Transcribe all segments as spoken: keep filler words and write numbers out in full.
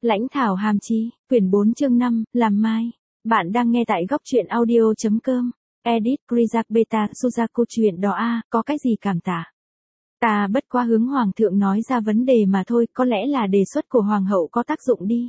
Lãnh thảo hàm chi, quyển bốn chương năm, làm mai. Bạn đang nghe tại góc truyện audio.com. Edit Krizak Beta Suzaku chuyện đó a, có cái gì cảm tạ. Ta bất qua hướng hoàng thượng nói ra vấn đề mà thôi, có lẽ là đề xuất của hoàng hậu có tác dụng đi.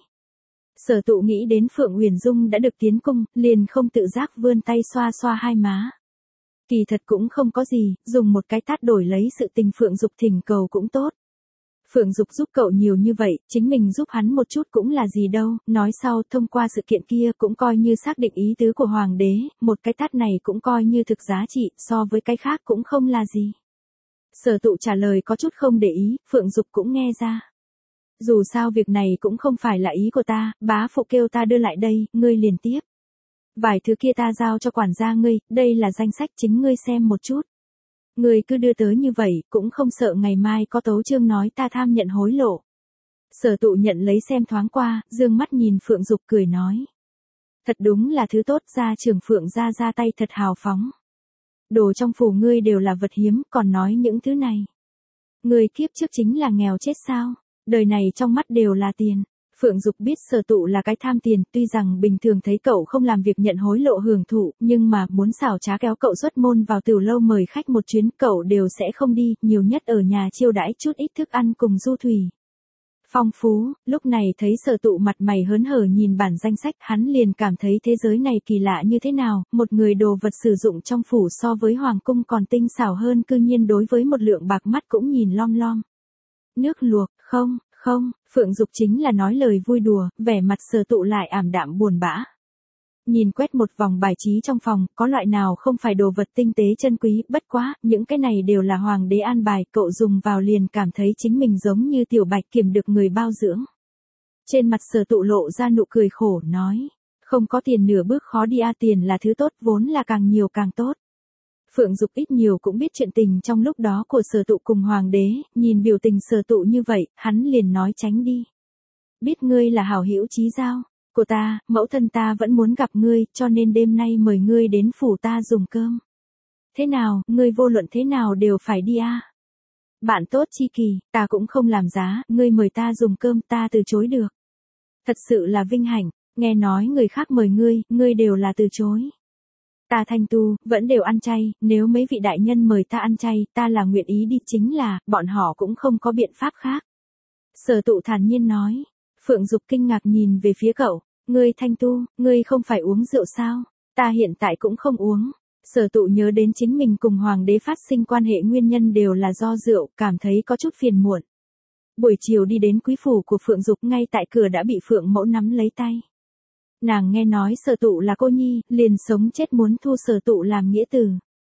Sở Tụ nghĩ đến Phượng Uyển Dung đã được tiến cung, liền không tự giác vươn tay xoa xoa hai má. Kỳ thật cũng không có gì, dùng một cái tát đổi lấy sự tình Phượng Dục thỉnh cầu cũng tốt. Phượng Dục giúp cậu nhiều như vậy, chính mình giúp hắn một chút cũng là gì đâu, nói sau thông qua sự kiện kia cũng coi như xác định ý tứ của hoàng đế, một cái tát này cũng coi như thực giá trị, so với cái khác cũng không là gì. Sở Tụ trả lời có chút không để ý, Phượng Dục cũng nghe ra. Dù sao việc này cũng không phải là ý của ta, bá phụ kêu ta đưa lại đây, ngươi liền tiếp. Vài thứ kia ta giao cho quản gia ngươi, đây là danh sách chính ngươi xem một chút. Ngươi cứ đưa tới như vậy, cũng không sợ ngày mai có tấu chương nói ta tham nhận hối lộ. Sở Tụ nhận lấy xem thoáng qua, dương mắt nhìn Phượng Dục cười nói. Thật đúng là thứ tốt, gia trưởng Phượng gia ra tay thật hào phóng. Đồ trong phủ ngươi đều là vật hiếm, còn nói những thứ này. Ngươi kiếp trước chính là nghèo chết sao, đời này trong mắt đều là tiền. Phượng Dục biết Sở Tụ là cái tham tiền, tuy rằng bình thường thấy cậu không làm việc nhận hối lộ hưởng thụ, nhưng mà muốn xảo trá kéo cậu xuất môn vào tiểu lâu mời khách một chuyến cậu đều sẽ không đi, nhiều nhất ở nhà chiêu đãi chút ít thức ăn cùng du thủy. Phong phú, lúc này thấy Sở Tụ mặt mày hớn hở nhìn bản danh sách hắn liền cảm thấy thế giới này kỳ lạ như thế nào, một người đồ vật sử dụng trong phủ so với hoàng cung còn tinh xảo hơn cư nhiên đối với một lượng bạc mắt cũng nhìn lom lom. Nước luộc, không. Không, Phượng Dục chính là nói lời vui đùa, vẻ mặt Sở Tụ lại ảm đạm buồn bã. Nhìn quét một vòng bài trí trong phòng, có loại nào không phải đồ vật tinh tế chân quý, bất quá, những cái này đều là hoàng đế an bài, cậu dùng vào liền cảm thấy chính mình giống như tiểu bạch kiểm được người bao dưỡng. Trên mặt Sở Tụ lộ ra nụ cười khổ, nói, không có tiền nửa bước khó đi a, tiền là thứ tốt, vốn là càng nhiều càng tốt. Phượng Dục ít nhiều cũng biết chuyện tình trong lúc đó của Sở Tụ cùng hoàng đế, nhìn biểu tình Sở Tụ như vậy, hắn liền nói tránh đi. Biết ngươi là hảo hữu chí giao của ta, mẫu thân ta vẫn muốn gặp ngươi, cho nên đêm nay mời ngươi đến phủ ta dùng cơm. Thế nào, ngươi vô luận thế nào đều phải đi a. À? Bạn tốt chi kỳ, ta cũng không làm giá, ngươi mời ta dùng cơm ta từ chối được. Thật sự là vinh hạnh, nghe nói người khác mời ngươi, ngươi đều là từ chối. Ta thanh tu, vẫn đều ăn chay, nếu mấy vị đại nhân mời ta ăn chay, ta là nguyện ý đi, chính là, bọn họ cũng không có biện pháp khác. Sở Tụ thản nhiên nói. Phượng Dục kinh ngạc nhìn về phía cậu, ngươi thanh tu, ngươi không phải uống rượu sao, ta hiện tại cũng không uống. Sở Tụ nhớ đến chính mình cùng hoàng đế phát sinh quan hệ nguyên nhân đều là do rượu, cảm thấy có chút phiền muộn. Buổi chiều đi đến quý phủ của Phượng Dục, ngay tại cửa đã bị Phượng Mẫu nắm lấy tay. Nàng nghe nói Sở Tụ là cô nhi, liền sống chết muốn thu Sở Tụ làm nghĩa tử.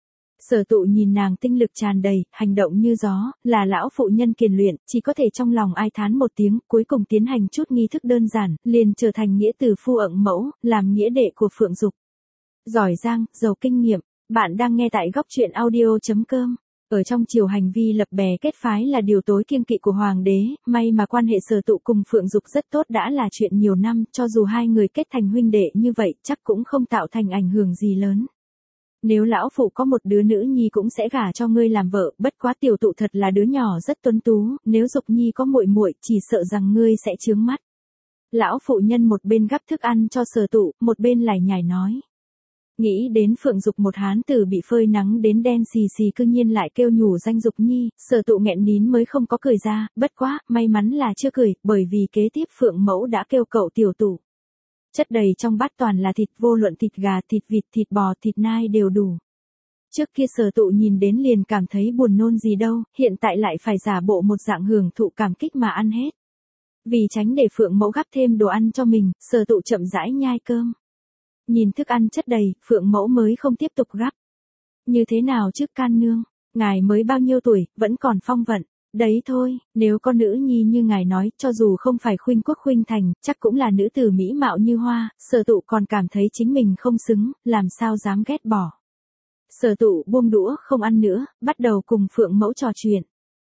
Sở Tụ nhìn nàng tinh lực tràn đầy, hành động như gió, là lão phụ nhân kiền luyện, chỉ có thể trong lòng ai thán một tiếng, cuối cùng tiến hành chút nghi thức đơn giản, liền trở thành nghĩa tử phu ẩn mẫu, làm nghĩa đệ của Phượng Dục. Giỏi giang, giàu kinh nghiệm, bạn đang nghe tại góc truyện audio.com. Ở trong triều hành vi lập bè kết phái là điều tối kiêng kỵ của hoàng đế, may mà quan hệ Sở Tụ cùng Phượng Dục rất tốt đã là chuyện nhiều năm, cho dù hai người kết thành huynh đệ như vậy, chắc cũng không tạo thành ảnh hưởng gì lớn. Nếu lão phụ có một đứa nữ nhi cũng sẽ gả cho ngươi làm vợ, bất quá tiểu Tụ thật là đứa nhỏ rất tuấn tú, nếu Dục nhi có muội muội, chỉ sợ rằng ngươi sẽ chướng mắt. Lão phụ nhân một bên gắp thức ăn cho Sở Tụ, một bên lải nhải nói. Nghĩ đến Phượng Dục một hán tử bị phơi nắng đến đen xì xì cư nhiên lại kêu nhủ danh Dục nhi, Sở Tụ nghẹn nín mới không có cười ra, bất quá, may mắn là chưa cười, bởi vì kế tiếp Phượng Mẫu đã kêu cậu tiểu Tụ. Chất đầy trong bát toàn là thịt, vô luận thịt gà, thịt vịt, thịt bò, thịt nai đều đủ. Trước kia Sở Tụ nhìn đến liền cảm thấy buồn nôn gì đâu, hiện tại lại phải giả bộ một dạng hưởng thụ cảm kích mà ăn hết. Vì tránh để Phượng Mẫu gắp thêm đồ ăn cho mình, Sở Tụ chậm rãi nhai cơm. Nhìn thức ăn chất đầy, Phượng Mẫu mới không tiếp tục gắp. Như thế nào chứ can nương, ngài mới bao nhiêu tuổi, vẫn còn phong vận. Đấy thôi, nếu có nữ nhi như ngài nói, cho dù không phải khuynh quốc khuynh thành, chắc cũng là nữ tử mỹ mạo như hoa, Sở Tụ còn cảm thấy chính mình không xứng, làm sao dám ghét bỏ. Sở Tụ buông đũa không ăn nữa, bắt đầu cùng Phượng Mẫu trò chuyện.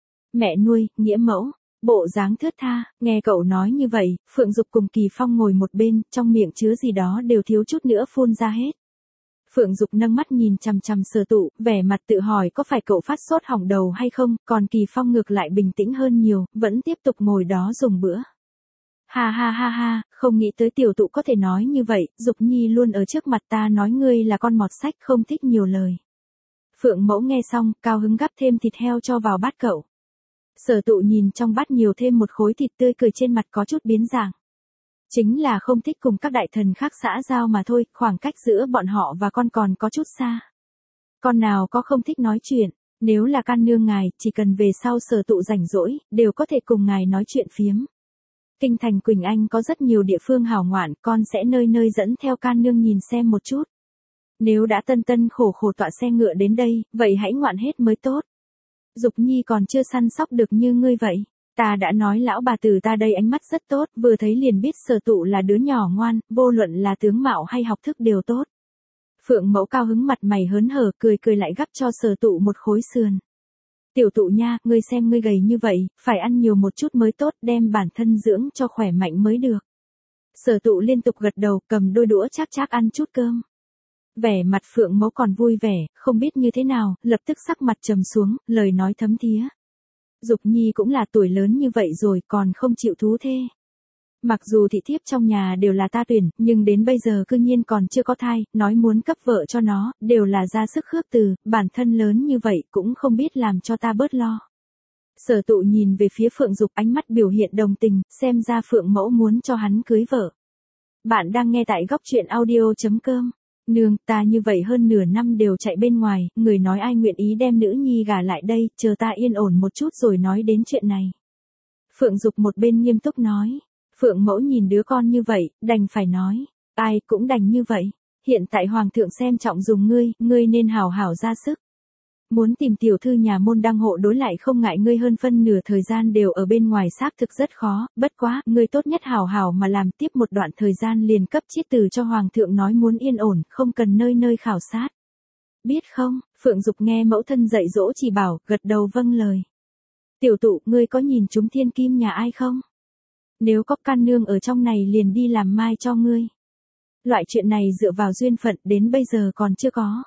Mẹ nuôi, nghĩa mẫu, bộ dáng thướt tha, nghe cậu nói như vậy, Phượng Dục cùng Kỳ Phong ngồi một bên, trong miệng chứa gì đó đều thiếu chút nữa phun ra hết. Phượng Dục nâng mắt nhìn chằm chằm Sở Tụ, vẻ mặt tự hỏi có phải cậu phát sốt hỏng đầu hay không, còn Kỳ Phong ngược lại bình tĩnh hơn nhiều, vẫn tiếp tục ngồi đó dùng bữa. Ha ha ha ha, không nghĩ tới tiểu tụ có thể nói như vậy, Dục Nhi luôn ở trước mặt ta nói ngươi là con mọt sách không thích nhiều lời. Phượng Mẫu nghe xong, cao hứng gắp thêm thịt heo cho vào bát cậu. Sở Tụ nhìn trong bát nhiều thêm một khối thịt tươi cười trên mặt có chút biến dạng. Chính là không thích cùng các đại thần khác xã giao mà thôi, khoảng cách giữa bọn họ và con còn có chút xa. Con nào có không thích nói chuyện, nếu là can nương ngài, chỉ cần về sau Sở Tụ rảnh rỗi, đều có thể cùng ngài nói chuyện phiếm. Kinh thành Quỳnh Anh có rất nhiều địa phương hảo ngoạn, con sẽ nơi nơi dẫn theo can nương nhìn xem một chút. Nếu đã tân tân khổ khổ tọa xe ngựa đến đây, vậy hãy ngoạn hết mới tốt. Dục Nhi còn chưa săn sóc được như ngươi vậy. Ta đã nói lão bà tử ta đây ánh mắt rất tốt, vừa thấy liền biết Sở Tụ là đứa nhỏ ngoan, vô luận là tướng mạo hay học thức đều tốt. Phượng Mẫu cao hứng mặt mày hớn hở, cười cười lại gắp cho Sở Tụ một khối sườn. Tiểu Tụ nha, ngươi xem ngươi gầy như vậy, phải ăn nhiều một chút mới tốt, đem bản thân dưỡng cho khỏe mạnh mới được. Sở Tụ liên tục gật đầu, cầm đôi đũa chác chác ăn chút cơm. Vẻ mặt Phượng Mẫu còn vui vẻ, không biết như thế nào, lập tức sắc mặt trầm xuống, lời nói thấm thía. Dục Nhi cũng là tuổi lớn như vậy rồi còn không chịu thú thê. Mặc dù thị thiếp trong nhà đều là ta tuyển, nhưng đến bây giờ cư nhiên còn chưa có thai, nói muốn cấp vợ cho nó, đều là ra sức khước từ, bản thân lớn như vậy cũng không biết làm cho ta bớt lo. Sở Tụ nhìn về phía Phượng Dục ánh mắt biểu hiện đồng tình, xem ra Phượng Mẫu muốn cho hắn cưới vợ. Bạn đang nghe tại góc truyện audio chấm com. Nương, ta như vậy hơn nửa năm đều chạy bên ngoài, người nói ai nguyện ý đem nữ nhi gả lại đây, chờ ta yên ổn một chút rồi nói đến chuyện này. Phượng Dục một bên nghiêm túc nói. Phượng Mẫu nhìn đứa con như vậy, đành phải nói. Ai cũng đành như vậy. Hiện tại Hoàng thượng xem trọng dùng ngươi, ngươi nên hào hảo ra sức. Muốn tìm tiểu thư nhà môn đăng hộ đối lại không ngại ngươi hơn phân nửa thời gian đều ở bên ngoài xác thực rất khó, bất quá, ngươi tốt nhất hào hảo mà làm tiếp một đoạn thời gian liền cấp chiết từ cho Hoàng thượng nói muốn yên ổn, không cần nơi nơi khảo sát. Biết không, Phượng Dục nghe mẫu thân dạy dỗ chỉ bảo, gật đầu vâng lời. Tiểu Tụ, ngươi có nhìn chúng thiên kim nhà ai không? Nếu có can nương ở trong này liền đi làm mai cho ngươi. Loại chuyện này dựa vào duyên phận đến bây giờ còn chưa có.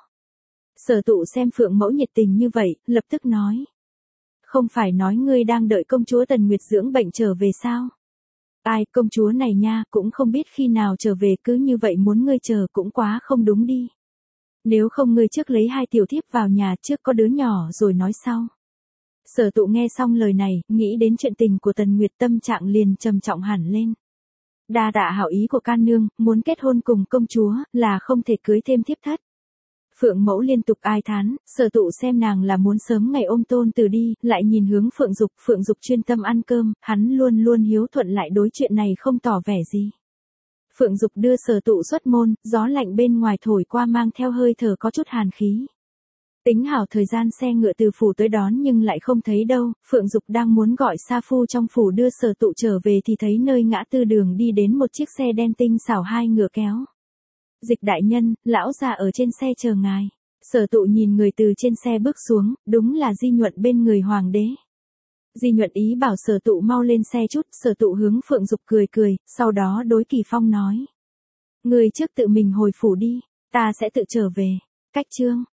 Sở Tụ xem Phượng Mẫu nhiệt tình như vậy, lập tức nói. Không phải nói ngươi đang đợi công chúa Tần Nguyệt dưỡng bệnh trở về sao? Ai, công chúa này nha, cũng không biết khi nào trở về, cứ như vậy muốn ngươi chờ cũng quá không đúng đi. Nếu không ngươi trước lấy hai tiểu thiếp vào nhà trước có đứa nhỏ rồi nói sau. Sở Tụ nghe xong lời này, nghĩ đến chuyện tình của Tần Nguyệt tâm trạng liền trầm trọng hẳn lên. Đa tạ hảo ý của can nương, muốn kết hôn cùng công chúa, là không thể cưới thêm thiếp thất. Phượng Mẫu liên tục ai thán, Sở Tụ xem nàng là muốn sớm ngày ôm tôn từ đi, lại nhìn hướng Phượng Dục, Phượng Dục chuyên tâm ăn cơm, hắn luôn luôn hiếu thuận lại đối chuyện này không tỏ vẻ gì. Phượng Dục đưa Sở Tụ xuất môn, gió lạnh bên ngoài thổi qua mang theo hơi thở có chút hàn khí. Tính hảo thời gian xe ngựa từ phủ tới đón nhưng lại không thấy đâu, Phượng Dục đang muốn gọi sa phu trong phủ đưa Sở Tụ trở về thì thấy nơi ngã tư đường đi đến một chiếc xe đen tinh xảo hai ngựa kéo. Dịch đại nhân, lão già ở trên xe chờ ngài. Sở Tụ nhìn người từ trên xe bước xuống, đúng là Di Nhuận bên người hoàng đế. Di Nhuận ý bảo Sở Tụ mau lên xe chút, Sở Tụ hướng Phượng Dục cười cười, sau đó đối Kỳ Phong nói. Người trước tự mình hồi phủ đi, ta sẽ tự trở về. Cách chương.